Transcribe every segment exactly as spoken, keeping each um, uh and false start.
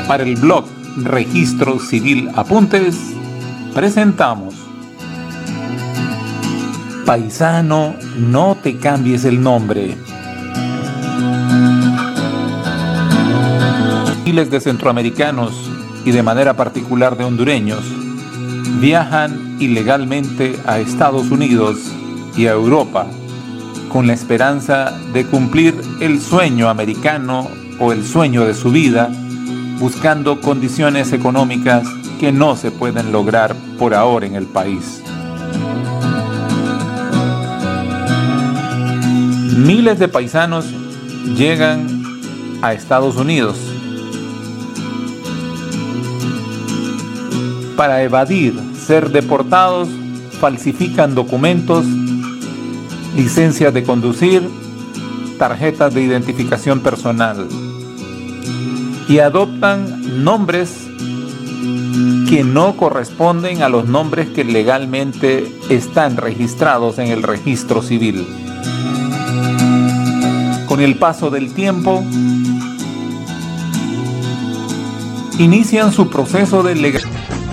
Para el blog Registro Civil Apuntes, presentamos Paisano, no te cambies el nombre. Miles de centroamericanos y de manera particular de hondureños viajan ilegalmente a Estados Unidos y a Europa con la esperanza de cumplir el sueño americano o el sueño de su vida, buscando condiciones económicas que no se pueden lograr por ahora en el país. Miles de paisanos llegan a Estados Unidos para evadir ser deportados, falsifican documentos, licencias de conducir, tarjetas de identificación personal y adoptan nombres que no corresponden a los nombres que legalmente están registrados en el registro civil. Con el paso del tiempo, inician su proceso de legalización.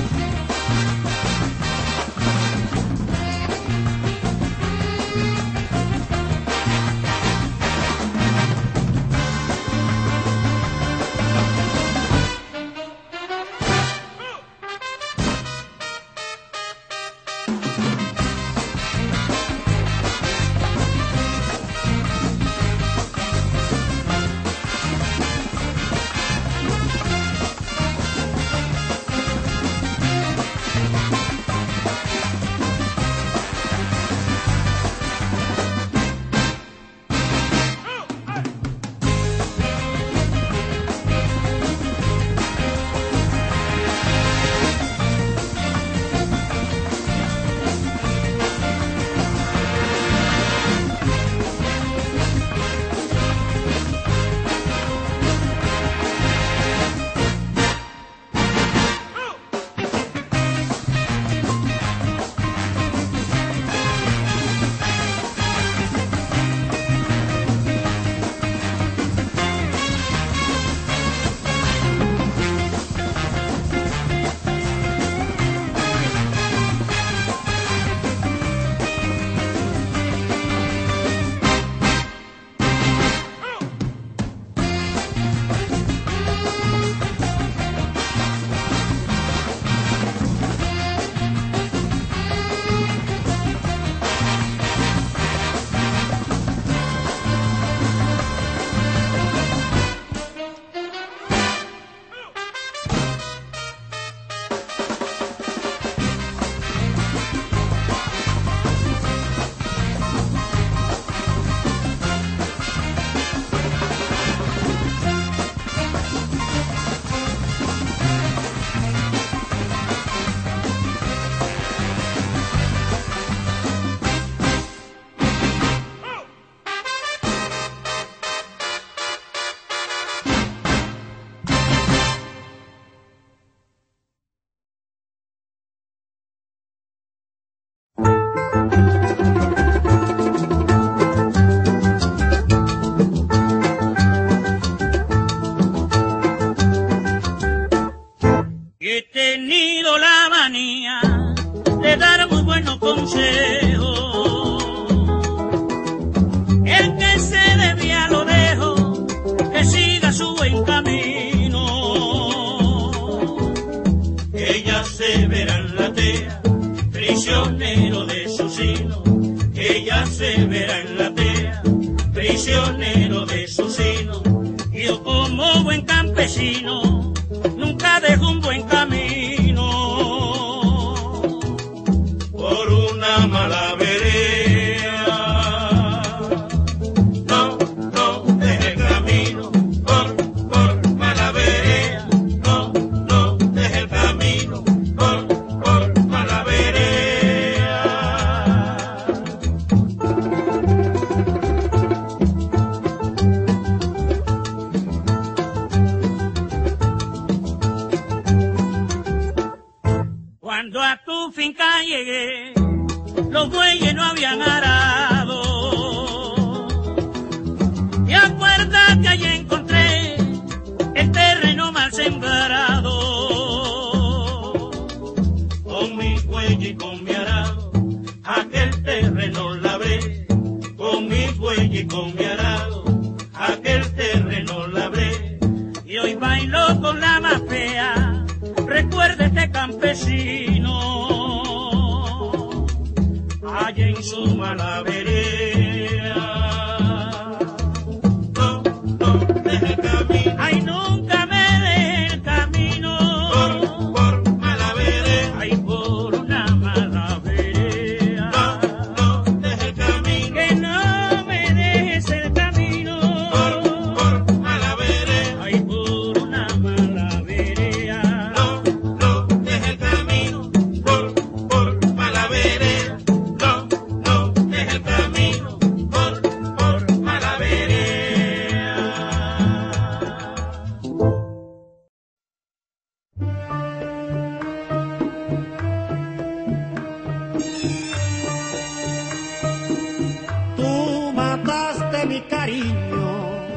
Los bueyes no habían arado. Y acuérdate, allí encontré el terreno mal sembrado. con mi arado aquel terreno labré y hoy bailo con la más fea. Recuerde este campesino allá en su mala vereda. No, no deje el camino. Ay, nunca me deje el camino. Por, por mala vereda. Ay, por una mala vereda. No, no deje el camino. Que no me dejes el camino. Por, por mala vereda. Ay, por una mala vereda. No, no deje el camino. Por, por mala vereda. No, no deje el camino. Por, por mala vereda. Tú mataste mi cariño,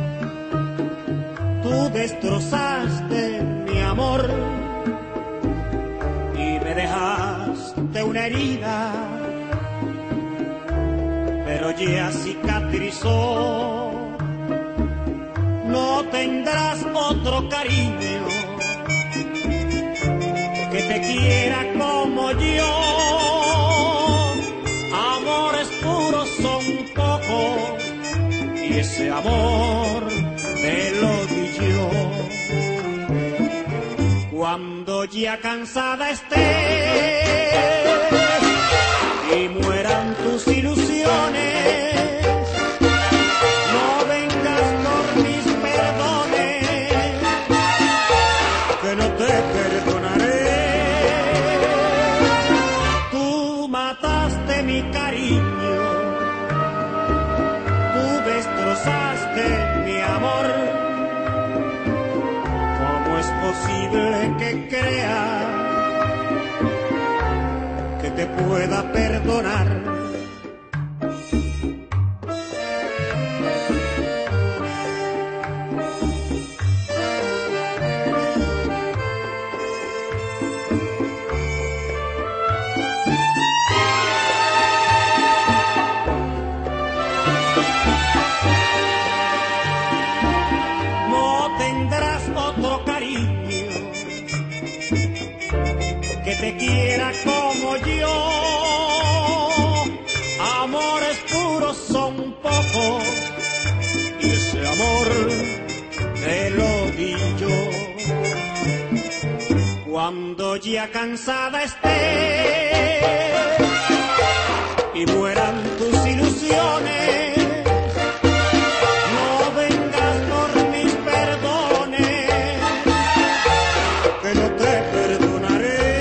tú destrozaste mi amor y me dejaste una herida, pero ya cicatrizó. No tendrás otro cariño que te quiera como yo. Amores puros son pocos y ese amor te lo di yo. Cuando ya cansada estés y mueran tus ilusiones, no vengas por mis perdones, que no te perdonaré. Tú mataste mi cariño, tú destrozaste mi amor. ¿Cómo es posible que crea que te pueda perdonar? No tendrás otro cariño que te quiera como yo. Amores puros son pocos y ese amor te lo di yo. Cuando ya cansada estés y mueran tus ilusiones, no vengas por mis perdones, que no te perdonaré.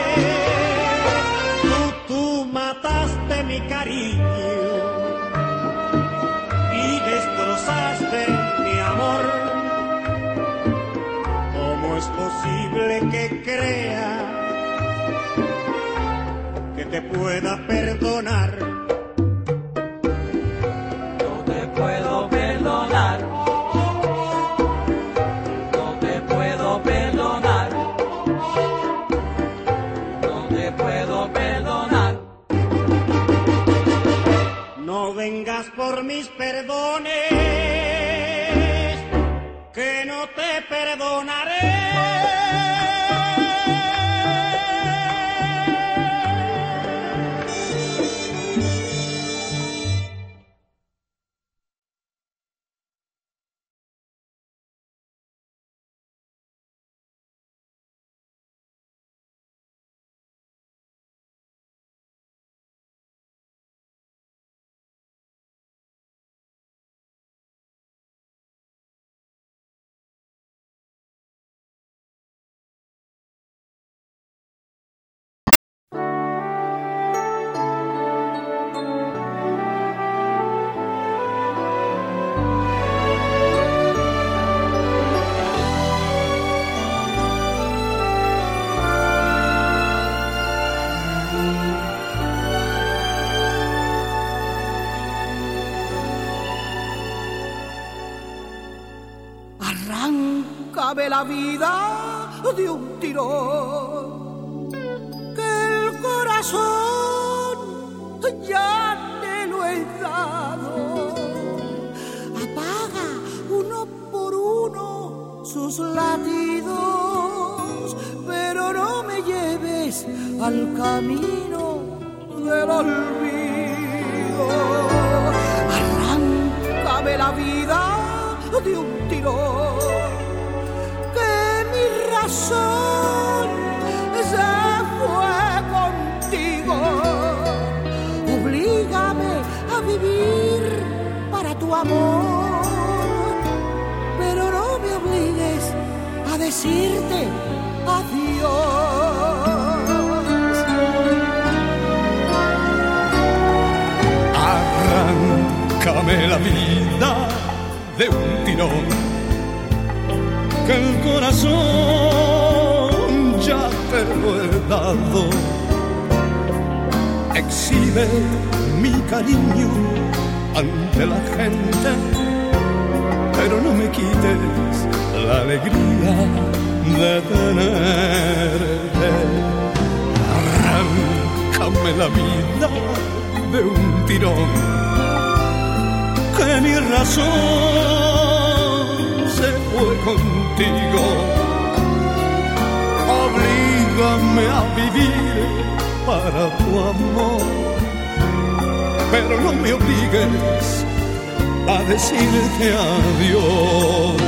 Tú, tú mataste mi cariño y destrozaste mi amor. ¿Cómo es posible que crea que te pueda perdonar? No te puedo perdonar, no te puedo perdonar, no te puedo perdonar. No vengas por mis perdones, que no te perdonaré. Arráncame la vida de un tirón, que el corazón ya te lo he dado. tus latidos, pero no me lleves al camino del olvido. Arráncame la vida de un tirón, que mi razón se fue contigo. Oblígame a vivir para tu amor, pero no me obligues a decirte adiós. Arráncame la vida de un tirón, que el corazón ya te lo he dado. Exhibe mi cariño ante la gente, pero no me quites la alegría de tenerte. Arráncame la vida de un tirón, que mi razón se fue contigo. Oblígame a vivir para tu amor, pero no me obligues a decirte adiós.